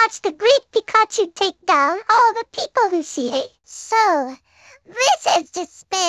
watch the great Pikachu take down all the people who see it. So, this has just been